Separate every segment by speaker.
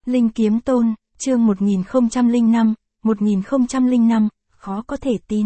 Speaker 1: Linh Kiếm Tôn, chương 1005, khó có thể tin.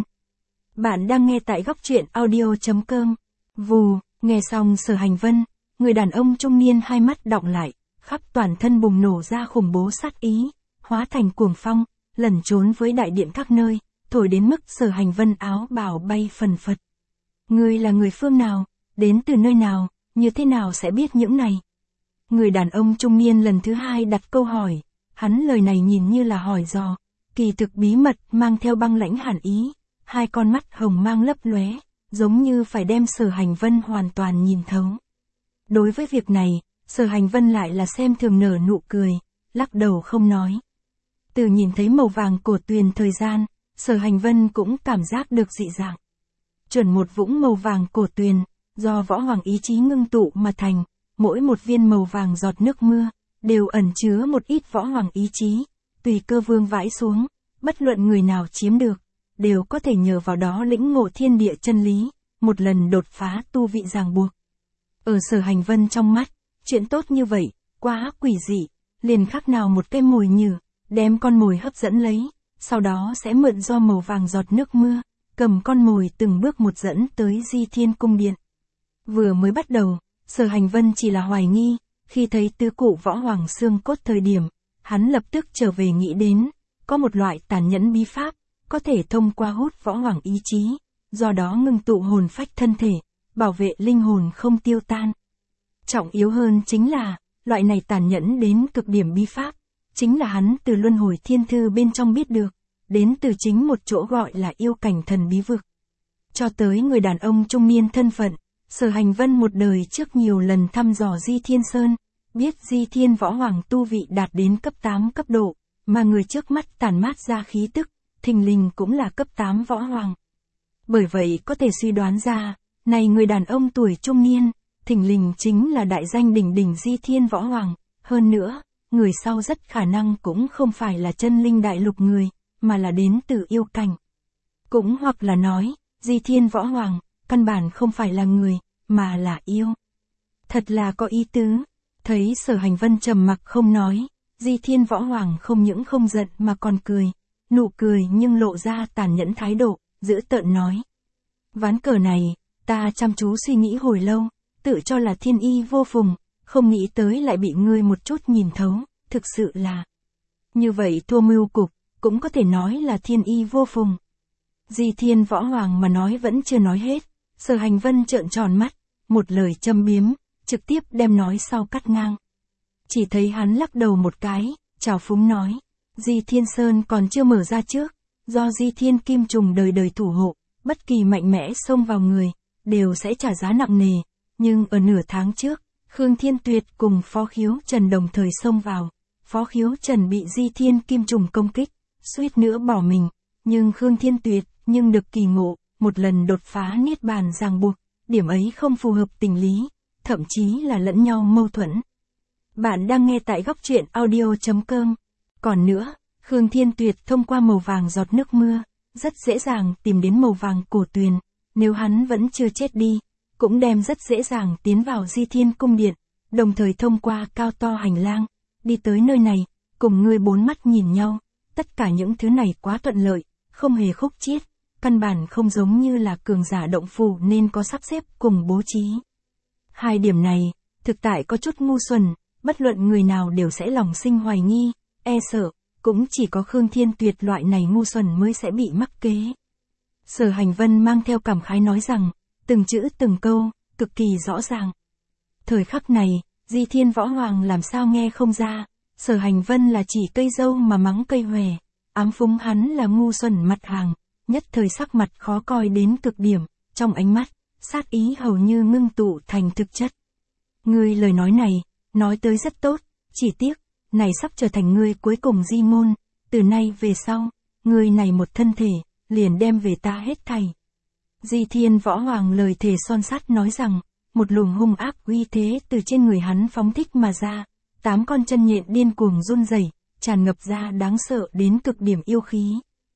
Speaker 1: Bạn đang nghe tại góc truyện audio.com. Vù, nghe xong Sở Hành Vân, người đàn ông trung niên hai mắt đọng lại, khắp toàn thân bùng nổ ra khủng bố sát ý, hóa thành cuồng phong, lẩn trốn với đại điện các nơi, thổi đến mức Sở Hành Vân áo bào bay phần phật. Ngươi là người phương nào, đến từ nơi nào, như thế nào sẽ biết những này? Người đàn ông trung niên lần thứ hai đặt câu hỏi, hắn lời này nhìn như là hỏi dò, kỳ thực bí mật mang theo băng lãnh hàn ý, hai con mắt hồng mang lấp lóe, giống như phải đem Sở Hành Vân hoàn toàn nhìn thấu. Đối với việc này, Sở Hành Vân lại là xem thường nở nụ cười, lắc đầu không nói. Từ nhìn thấy màu vàng cổ tuyền thời gian, Sở Hành Vân cũng cảm giác được dị dạng. Chuẩn một vũng màu vàng cổ tuyền, do võ hoàng ý chí ngưng tụ mà thành, mỗi một viên màu vàng giọt nước mưa, đều ẩn chứa một ít võ hoàng ý chí, tùy cơ vương vãi xuống, bất luận người nào chiếm được, đều có thể nhờ vào đó lĩnh ngộ thiên địa chân lý, một lần đột phá tu vị ràng buộc. Ở Sở Hành Vân trong mắt, chuyện tốt như vậy, quá quỷ dị, liền khác nào một cái mồi nhử, đem con mồi hấp dẫn lấy, sau đó sẽ mượn do màu vàng giọt nước mưa, cầm con mồi từng bước một dẫn tới Di Thiên Cung Điện. Vừa mới bắt đầu, Sở Hành Vân chỉ là hoài nghi, khi thấy tứ cụ võ hoàng xương cốt thời điểm, hắn lập tức trở về nghĩ đến, có một loại tàn nhẫn bí pháp, có thể thông qua hút võ hoàng ý chí, do đó ngưng tụ hồn phách thân thể, bảo vệ linh hồn không tiêu tan. Trọng yếu hơn chính là, loại này tàn nhẫn đến cực điểm bí pháp, chính là hắn từ luân hồi thiên thư bên trong biết được, đến từ chính một chỗ gọi là yêu cảnh thần bí vực. Cho tới người đàn ông trung niên thân phận, Sở Hành Vân một đời trước nhiều lần thăm dò Di Thiên Sơn, biết Di Thiên võ hoàng tu vị đạt đến cấp 8 cấp độ, mà người trước mắt tản mát ra khí tức, thình lình cũng là cấp 8 võ hoàng. Bởi vậy có thể suy đoán ra, này người đàn ông tuổi trung niên, thình lình chính là đại danh đỉnh đỉnh Di Thiên võ hoàng, hơn nữa, người sau rất khả năng cũng không phải là chân linh đại lục người, mà là đến từ yêu cảnh. Cũng hoặc là nói, Di Thiên võ hoàng, căn bản không phải là người, mà là yêu. Thật là có ý tứ. Thấy Sở Hành Vân trầm mặc không nói, Di Thiên võ hoàng không những không giận mà còn cười, nụ cười nhưng lộ ra tàn nhẫn thái độ, dữ tợn nói. Ván cờ này, ta chăm chú suy nghĩ hồi lâu, tự cho là thiên y vô phùng, không nghĩ tới lại bị ngươi một chút nhìn thấu, thực sự là. Như vậy thua mưu cục, cũng có thể nói là thiên y vô phùng. Di Thiên võ hoàng mà nói vẫn chưa nói hết, Sở Hành Vân trợn tròn mắt, một lời châm biếm, trực tiếp đem nói sau cắt ngang. Chỉ thấy hắn lắc đầu một cái, trào phúng nói, Di Thiên Sơn còn chưa mở ra trước, do Di Thiên Kim Trùng đời đời thủ hộ, bất kỳ mạnh mẽ xông vào người, đều sẽ trả giá nặng nề, nhưng ở nửa tháng trước, Khương Thiên Tuyệt cùng Phó Khiếu Trần đồng thời xông vào, Phó Khiếu Trần bị Di Thiên Kim Trùng công kích, suýt nữa bỏ mình, nhưng Khương Thiên Tuyệt nhưng được kỳ ngộ, một lần đột phá niết bàn ràng buộc, điểm ấy không phù hợp tình lý, thậm chí là lẫn nhau mâu thuẫn. Bạn đang nghe tại góc truyện audio.com. Còn nữa, Khương Thiên Tuyệt thông qua màu vàng giọt nước mưa, rất dễ dàng tìm đến màu vàng cổ tuyền, nếu hắn vẫn chưa chết đi, cũng đem rất dễ dàng tiến vào Di Thiên Cung Điện, đồng thời thông qua cao to hành lang, đi tới nơi này, cùng ngươi bốn mắt nhìn nhau, tất cả những thứ này quá thuận lợi, không hề khúc chiết, căn bản không giống như là cường giả động phủ nên có sắp xếp cùng bố trí. Hai điểm này, thực tại có chút ngu xuẩn, bất luận người nào đều sẽ lòng sinh hoài nghi, e sợ, cũng chỉ có Khương Thiên Tuyệt loại này ngu xuẩn mới sẽ bị mắc kế. Sở Hành Vân mang theo cảm khái nói rằng, từng chữ từng câu, cực kỳ rõ ràng. Thời khắc này, Di Thiên võ hoàng làm sao nghe không ra, Sở Hành Vân là chỉ cây dâu mà mắng cây hòe, ám phúng hắn là ngu xuẩn mặt hàng, nhất thời sắc mặt khó coi đến cực điểm, trong ánh mắt, sát ý hầu như ngưng tụ thành thực chất. Ngươi lời nói này, nói tới rất tốt, chỉ tiếc, này sắp trở thành ngươi cuối cùng di ngôn, từ nay về sau, ngươi này một thân thể, liền đem về ta hết thảy. Di Thiên võ hoàng lời thề son sắt nói rằng, một luồng hung ác uy thế từ trên người hắn phóng thích mà ra, 8 con chân nhện điên cuồng run rẩy, tràn ngập ra đáng sợ đến cực điểm yêu khí.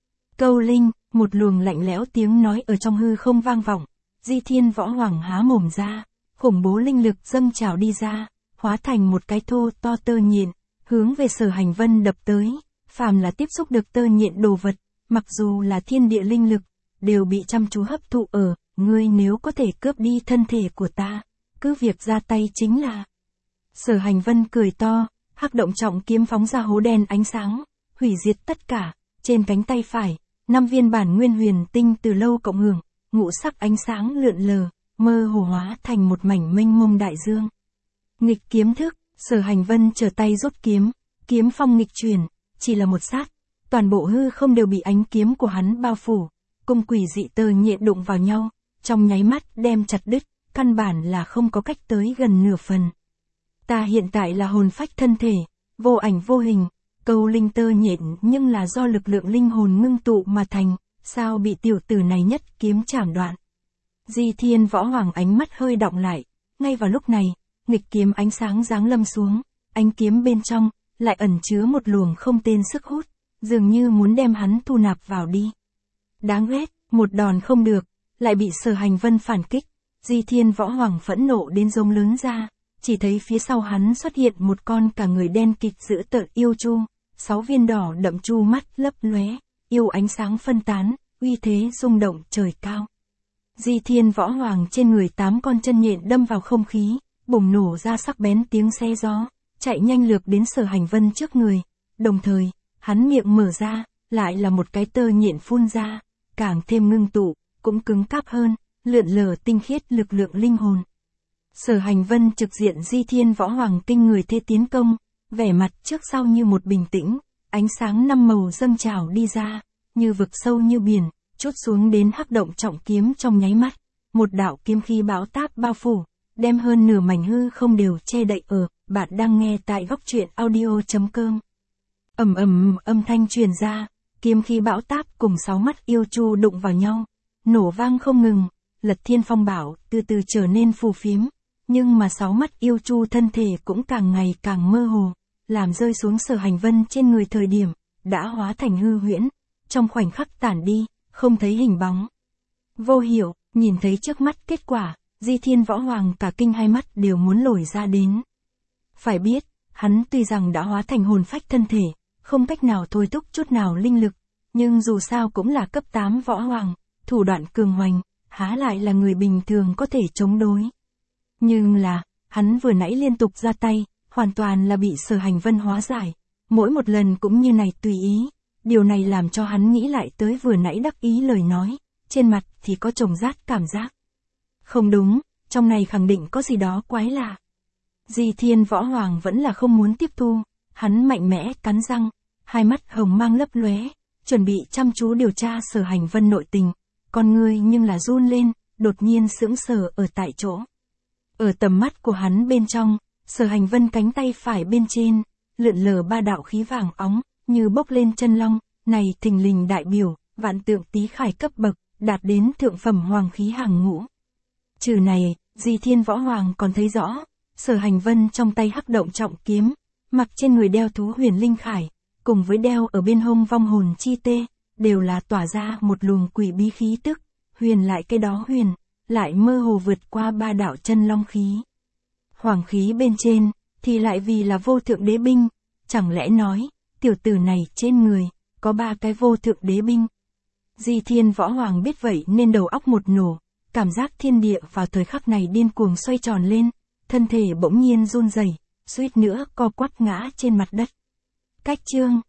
Speaker 1: Câu linh, một luồng lạnh lẽo tiếng nói ở trong hư không vang vọng, Di Thiên võ hoàng há mồm ra, khủng bố linh lực dâng trào đi ra, hóa thành một cái thô to tơ nhện, hướng về Sở Hành Vân đập tới, phàm là tiếp xúc được tơ nhện đồ vật, mặc dù là thiên địa linh lực, đều bị chăm chú hấp thụ ở, ngươi nếu có thể cướp đi thân thể của ta, cứ việc ra tay chính là. Sở Hành Vân cười to, hắc động trọng kiếm phóng ra hố đen ánh sáng, hủy diệt tất cả, trên cánh tay phải, 5 viên bản nguyên huyền tinh từ lâu cộng hưởng, ngũ sắc ánh sáng lượn lờ, mơ hồ hóa thành một mảnh mênh mông đại dương. Nghịch kiếm thức, Sở Hành Vân trở tay rút kiếm, kiếm phong nghịch chuyển, chỉ là một sát, toàn bộ hư không đều bị ánh kiếm của hắn bao phủ, cùng quỷ dị tơ nhện đụng vào nhau, trong nháy mắt đem chặt đứt, căn bản là không có cách tới gần nửa phần. Ta hiện tại là hồn phách thân thể, vô ảnh vô hình, câu linh tơ nhện nhưng là do lực lượng linh hồn ngưng tụ mà thành, sao bị tiểu tử này nhất kiếm chảm đoạn. Di Thiên Võ Hoàng ánh mắt hơi đọng lại, ngay vào lúc này, nghịch kiếm ánh sáng giáng lâm xuống, ánh kiếm bên trong, lại ẩn chứa một luồng không tên sức hút, dường như muốn đem hắn thu nạp vào đi. Đáng ghét, một đòn không được, lại bị Sở Hành Vân phản kích, Di Thiên Võ Hoàng phẫn nộ đến giống lớn ra, chỉ thấy phía sau hắn xuất hiện một con cả người đen kịt dữ tợn yêu chu, 6 viên đỏ đậm chu mắt lấp lóe, yêu ánh sáng phân tán, uy thế rung động trời cao. Di Thiên Võ Hoàng trên người 8 con chân nhện đâm vào không khí, bùng nổ ra sắc bén tiếng xe gió, chạy nhanh lược đến Sở Hành Vân trước người, đồng thời, hắn miệng mở ra, lại là một cái tơ nhện phun ra, càng thêm ngưng tụ, cũng cứng cáp hơn, lượn lờ tinh khiết lực lượng linh hồn. Sở Hành Vân trực diện Di Thiên Võ Hoàng kinh người thế tiến công, vẻ mặt trước sau như một bình tĩnh, ánh sáng 5 màu dâng trào đi ra, như vực sâu như biển, trút xuống đến hắc động trọng kiếm trong nháy mắt, một đạo kiếm khí bão táp bao phủ, đem hơn nửa mảnh hư không đều che đậy ở. Bạn đang nghe tại góc truyện audio.com. Ầm ầm âm thanh truyền ra, kiếm khí bão táp cùng 6 mắt yêu chu đụng vào nhau, nổ vang không ngừng, Lật Thiên Phong Bảo từ từ trở nên phù phiếm, nhưng mà 6 mắt yêu chu thân thể cũng càng ngày càng mơ hồ, làm rơi xuống Sở Hành Vân trên người thời điểm, đã hóa thành hư huyễn, trong khoảnh khắc tản đi, không thấy hình bóng. Vô Hiểu, nhìn thấy trước mắt kết quả, Di Thiên Võ Hoàng cả kinh hai mắt đều muốn lồi ra đến. Phải biết, hắn tuy rằng đã hóa thành hồn phách thân thể, không cách nào thôi thúc chút nào linh lực, nhưng dù sao cũng là cấp 8 võ hoàng, thủ đoạn cường hoành, há lại là người bình thường có thể chống đối. Nhưng là, hắn vừa nãy liên tục ra tay, hoàn toàn là bị Sở Hành Vân hóa giải, mỗi một lần cũng như này tùy ý, điều này làm cho hắn nghĩ lại tới vừa nãy đắc ý lời nói, trên mặt thì có chồng rát cảm giác. Không đúng, trong này khẳng định có gì đó quái lạ. Di Thiên Võ Hoàng vẫn là không muốn tiếp thu, hắn mạnh mẽ cắn răng, hai mắt hồng mang lấp lóe, chuẩn bị chăm chú điều tra Sở Hành Vân nội tình, con người nhưng là run lên, đột nhiên sững sờ ở tại chỗ. Ở tầm mắt của hắn bên trong, Sở Hành Vân cánh tay phải bên trên, lượn lờ 3 đạo khí vàng óng, như bốc lên chân long, này thình lình đại biểu, vạn tượng tý khải cấp bậc, đạt đến thượng phẩm hoàng khí hàng ngũ. Trừ này, Di Thiên Võ Hoàng còn thấy rõ, Sở Hành Vân trong tay hắc động trọng kiếm, mặc trên người đeo thú huyền linh khải, cùng với đeo ở bên hông vong hồn chi tê, đều là tỏa ra một luồng quỷ bí khí tức, huyền lại cái đó huyền, lại mơ hồ vượt qua 3 đạo chân long khí. Hoàng khí bên trên, thì lại vì là vô thượng đế binh, chẳng lẽ nói, tiểu tử này trên người, có 3 cái vô thượng đế binh. Di Thiên Võ Hoàng biết vậy nên đầu óc một nổ, cảm giác thiên địa vào thời khắc này điên cuồng xoay tròn lên, thân thể bỗng nhiên run rẩy, suýt nữa co quắp ngã trên mặt đất. Cách chương